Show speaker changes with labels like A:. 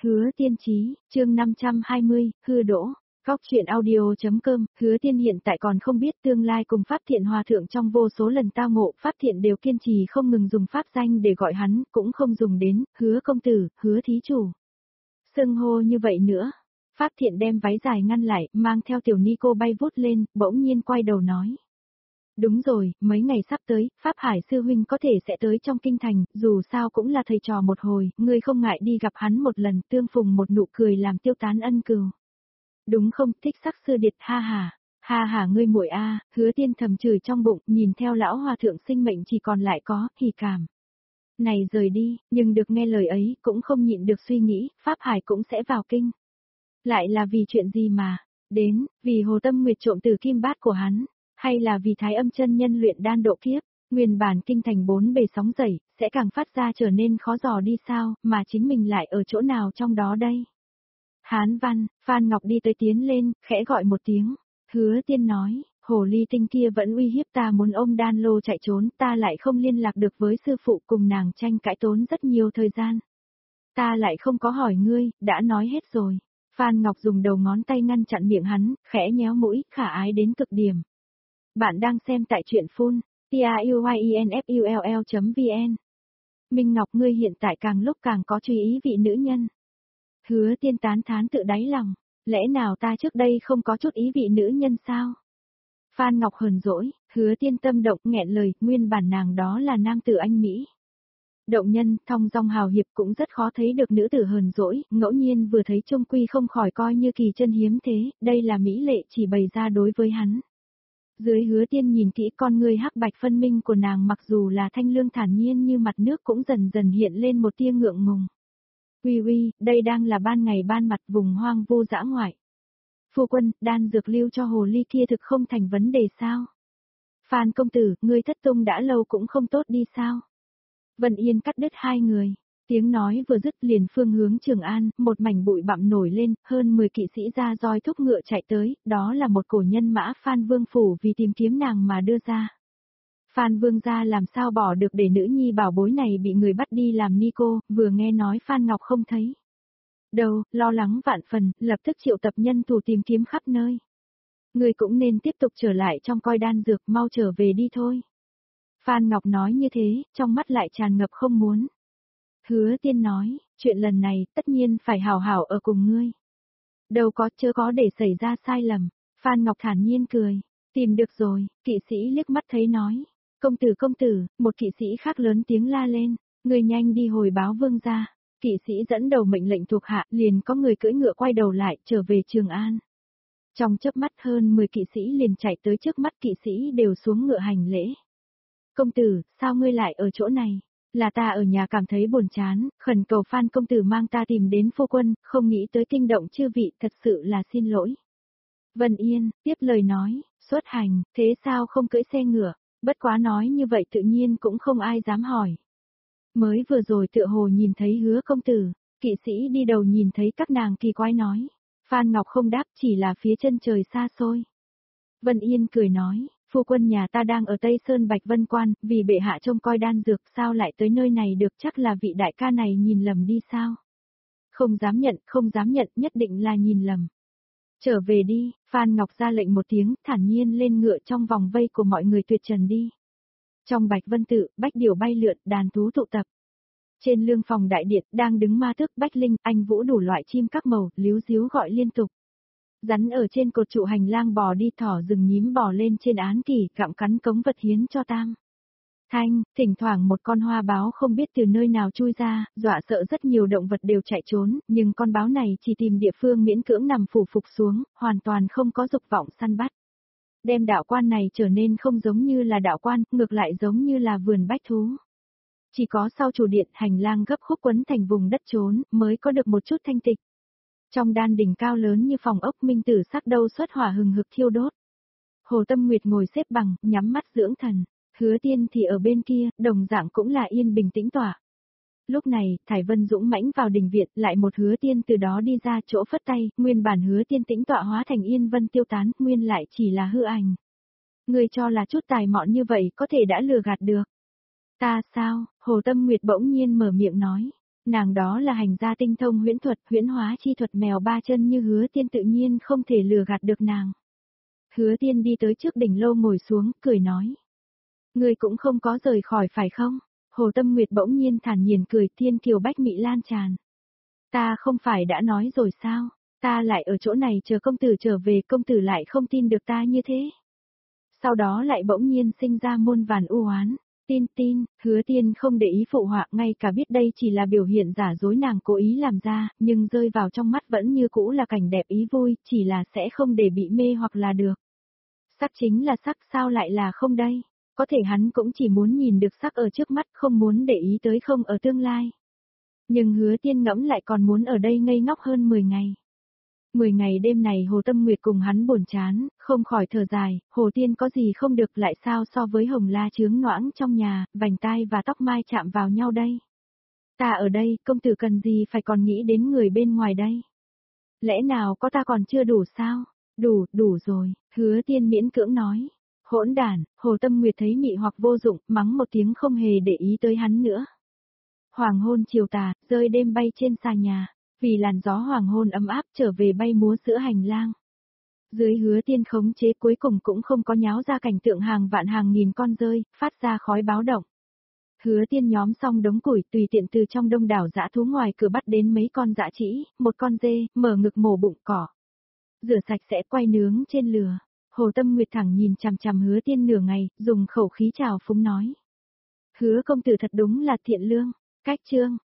A: Hứa Tiên Chí, chương 520, hư đỗ. Góc chuyện audio.com, Hứa Tiên hiện tại còn không biết tương lai cùng Pháp Thiện Hòa Thượng trong vô số lần tao ngộ, Pháp Thiện đều kiên trì không ngừng dùng Pháp danh để gọi hắn, cũng không dùng đến, Hứa công tử, Hứa thí chủ. Xưng hô như vậy nữa. Pháp Thiện đem váy dài ngăn lại, mang theo tiểu ni cô bay vút lên, bỗng nhiên quay đầu nói. Đúng rồi, mấy ngày sắp tới, Pháp Hải sư huynh có thể sẽ tới trong kinh thành, dù sao cũng là thầy trò một hồi, ngươi không ngại đi gặp hắn một lần, tương phùng một nụ cười làm tiêu tán ân cừu. Đúng không, thích sắc sư điệt, ha ha ngươi muội a, Hứa Tiên thầm chửi trong bụng, nhìn theo lão hòa thượng sinh mệnh chỉ còn lại có, hỉ cảm. Này rời đi, nhưng được nghe lời ấy, cũng không nhịn được suy nghĩ, Pháp Hải cũng sẽ vào kinh. Lại là vì chuyện gì mà, đến, vì Hồ Tâm Nguyệt trộm từ kim bát của hắn. Hay là vì Thái Âm chân nhân luyện đan độ kiếp, nguyên bản kinh thành bốn bề sóng dậy, sẽ càng phát ra trở nên khó dò đi sao, mà chính mình lại ở chỗ nào trong đó đây? Hán văn, Phan Ngọc đi tới tiến lên, khẽ gọi một tiếng. Hứa Tiên nói, hồ ly tinh kia vẫn uy hiếp ta muốn ôm đan lô chạy trốn, ta lại không liên lạc được với sư phụ cùng nàng tranh cãi tốn rất nhiều thời gian. Ta lại không có hỏi ngươi, đã nói hết rồi. Phan Ngọc dùng đầu ngón tay ngăn chặn miệng hắn, khẽ nhéo mũi, khả ái đến cực điểm. Bạn đang xem tại truyện phun, TIUYINFULL.vn. Minh Ngọc ngươi hiện tại càng lúc càng có chú ý vị nữ nhân. Hứa Tiên tán thán tự đáy lòng, lẽ nào ta trước đây không có chút ý vị nữ nhân sao? Phan Ngọc hờn dỗi, Hứa Tiên tâm động nghẹn lời, nguyên bản nàng đó là nam tử anh Mỹ. Động nhân, thong dong hào hiệp cũng rất khó thấy được nữ tử hờn dỗi, ngẫu nhiên vừa thấy trung quy không khỏi coi như kỳ chân hiếm thế, đây là mỹ lệ chỉ bày ra đối với hắn. Dưới Hứa Tiên nhìn kỹ con người hắc bạch phân minh của nàng mặc dù là thanh lương thản nhiên như mặt nước cũng dần dần hiện lên một tia ngượng ngùng. Uy, đây đang là ban ngày ban mặt vùng hoang vu dã ngoại. Phu quân, đan dược lưu cho hồ ly kia thực không thành vấn đề sao? Phan công tử, ngươi thất tung đã lâu cũng không tốt đi sao? Vân Yên cắt đứt hai người. Tiếng nói vừa dứt liền phương hướng Trường An, một mảnh bụi bặm nổi lên, hơn 10 kỵ sĩ ra roi thúc ngựa chạy tới, đó là một cổ nhân mã Phan Vương Phủ vì tìm kiếm nàng mà đưa ra. Phan Vương gia làm sao bỏ được để nữ nhi bảo bối này bị người bắt đi làm ni cô, vừa nghe nói Phan Ngọc không thấy. Đâu, lo lắng vạn phần, lập tức triệu tập nhân thủ tìm kiếm khắp nơi. Người cũng nên tiếp tục trở lại trong coi đan dược, mau trở về đi thôi. Phan Ngọc nói như thế, trong mắt lại tràn ngập không muốn. Hứa Tiên nói, chuyện lần này tất nhiên phải hảo hảo ở cùng ngươi. Đâu có chớ có để xảy ra sai lầm. Phan Ngọc thản nhiên cười, tìm được rồi, kỵ sĩ liếc mắt thấy nói. Công tử, một kỵ sĩ khác lớn tiếng la lên, người nhanh đi hồi báo vương gia. Kỵ sĩ dẫn đầu mệnh lệnh thuộc hạ liền có người cưỡi ngựa quay đầu lại trở về Trường An. Trong chớp mắt hơn 10 kỵ sĩ liền chạy tới trước mắt kỵ sĩ đều xuống ngựa hành lễ. Công tử, sao ngươi lại ở chỗ này? Là ta ở nhà cảm thấy buồn chán, khẩn cầu Phan công tử mang ta tìm đến phu quân, không nghĩ tới kinh động chư vị, thật sự là xin lỗi. Vân Yên, tiếp lời nói, xuất hành, thế sao không cưỡi xe ngựa, bất quá nói như vậy tự nhiên cũng không ai dám hỏi. Mới vừa rồi tựa hồ nhìn thấy Hứa công tử, kỵ sĩ đi đầu nhìn thấy các nàng kỳ quái nói. Phan Ngọc không đáp chỉ là phía chân trời xa xôi. Vân Yên cười nói, phu quân nhà ta đang ở Tây Sơn Bạch Vân Quan, vì bệ hạ trông coi đan dược sao lại tới nơi này được, chắc là vị đại ca này nhìn lầm đi sao. Không dám nhận, nhất định là nhìn lầm. Trở về đi, Phan Ngọc ra lệnh một tiếng, thản nhiên lên ngựa trong vòng vây của mọi người tuyệt trần đi. Trong Bạch Vân Tự, bách điểu bay lượn, đàn thú tụ tập. Trên lương phòng đại điện, đang đứng ma tước bách linh, anh vũ đủ loại chim các màu, líu díu gọi liên tục. Rắn ở trên cột trụ hành lang bò đi, thỏ rừng nhím bò lên trên án kỷ, gặm cắn cống vật hiến cho tam. Thỉnh thoảng một con hoa báo không biết từ nơi nào chui ra, dọa sợ rất nhiều động vật đều chạy trốn, nhưng con báo này chỉ tìm địa phương miễn cưỡng nằm phủ phục xuống, hoàn toàn không có dục vọng săn bắt. Đem đạo quan này trở nên không giống như là đạo quan, ngược lại giống như là vườn bách thú. Chỉ có sau chủ điện hành lang gấp khúc quấn thành vùng đất trốn, mới có được một chút thanh tịch. Trong đan đỉnh cao lớn như phòng ốc minh tử sắc đâu xuất hỏa hừng hực thiêu đốt. Hồ Tâm Nguyệt ngồi xếp bằng, nhắm mắt dưỡng thần. Hứa Tiên thì ở bên kia, đồng dạng cũng là yên bình tĩnh tỏa. Lúc này, Thải Vân dũng mãnh vào đình viện, lại một Hứa Tiên từ đó đi ra chỗ phất tay, nguyên bản Hứa Tiên tĩnh tọa hóa thành yên vân tiêu tán, nguyên lại chỉ là hư ảnh. Người cho là chút tài mọn như vậy có thể đã lừa gạt được. Ta sao? Hồ Tâm Nguyệt bỗng nhiên mở miệng nói. Nàng đó là hành gia tinh thông huyễn thuật, huyễn hóa chi thuật mèo ba chân như Hứa Tiên tự nhiên không thể lừa gạt được nàng. Hứa Tiên đi tới trước đỉnh lâu ngồi xuống, cười nói. Ngươi cũng không có rời khỏi phải không? Hồ Tâm Nguyệt bỗng nhiên thản nhiên cười, thiên kiều bách mị lan tràn. Ta không phải đã nói rồi sao? Ta lại ở chỗ này chờ công tử trở về, công tử lại không tin được ta như thế. Sau đó lại bỗng nhiên sinh ra muôn vàn u oán. Tin, Hứa Tiên không để ý phụ họa, ngay cả biết đây chỉ là biểu hiện giả dối nàng cố ý làm ra, nhưng rơi vào trong mắt vẫn như cũ là cảnh đẹp ý vui, chỉ là sẽ không để bị mê hoặc là được. Sắc chính là sắc, sao lại là không đây? Có thể hắn cũng chỉ muốn nhìn được sắc ở trước mắt, không muốn để ý tới không ở tương lai. Nhưng Hứa Tiên ngẫm lại còn muốn ở đây ngây ngốc hơn 10 ngày. 10 ngày đêm này Hồ Tâm Nguyệt cùng hắn buồn chán, không khỏi thở dài, Hồ Tiên có gì không được lại sao so với hồng la chướng noãng trong nhà, vành tai và tóc mai chạm vào nhau đây. Ta ở đây, công tử cần gì phải còn nghĩ đến người bên ngoài đây. Lẽ nào có ta còn chưa đủ sao? Đủ rồi, Hứa Tiên miễn cưỡng nói. Hỗn đản, Hồ Tâm Nguyệt thấy mị hoặc vô dụng, mắng một tiếng không hề để ý tới hắn nữa. Hoàng hôn chiều tà, rơi đêm bay trên xà nhà, vì làn gió hoàng hôn ấm áp trở về bay múa giữa hành lang. Dưới Hứa Tiên khống chế cuối cùng cũng không có nháo ra cảnh tượng hàng vạn hàng nghìn con rơi, phát ra khói báo động. Hứa Tiên nhóm xong đống củi tùy tiện từ trong đông đảo dã thú ngoài cửa bắt đến mấy con dã trĩ, một con dê, mở ngực mổ bụng cỏ. Rửa sạch sẽ quay nướng trên lửa. Hồ Tâm Nguyệt thẳng nhìn chằm chằm Hứa Tiên nửa ngày, dùng khẩu khí trào phúng nói. Hứa công tử thật đúng là thiện lương. Cách chương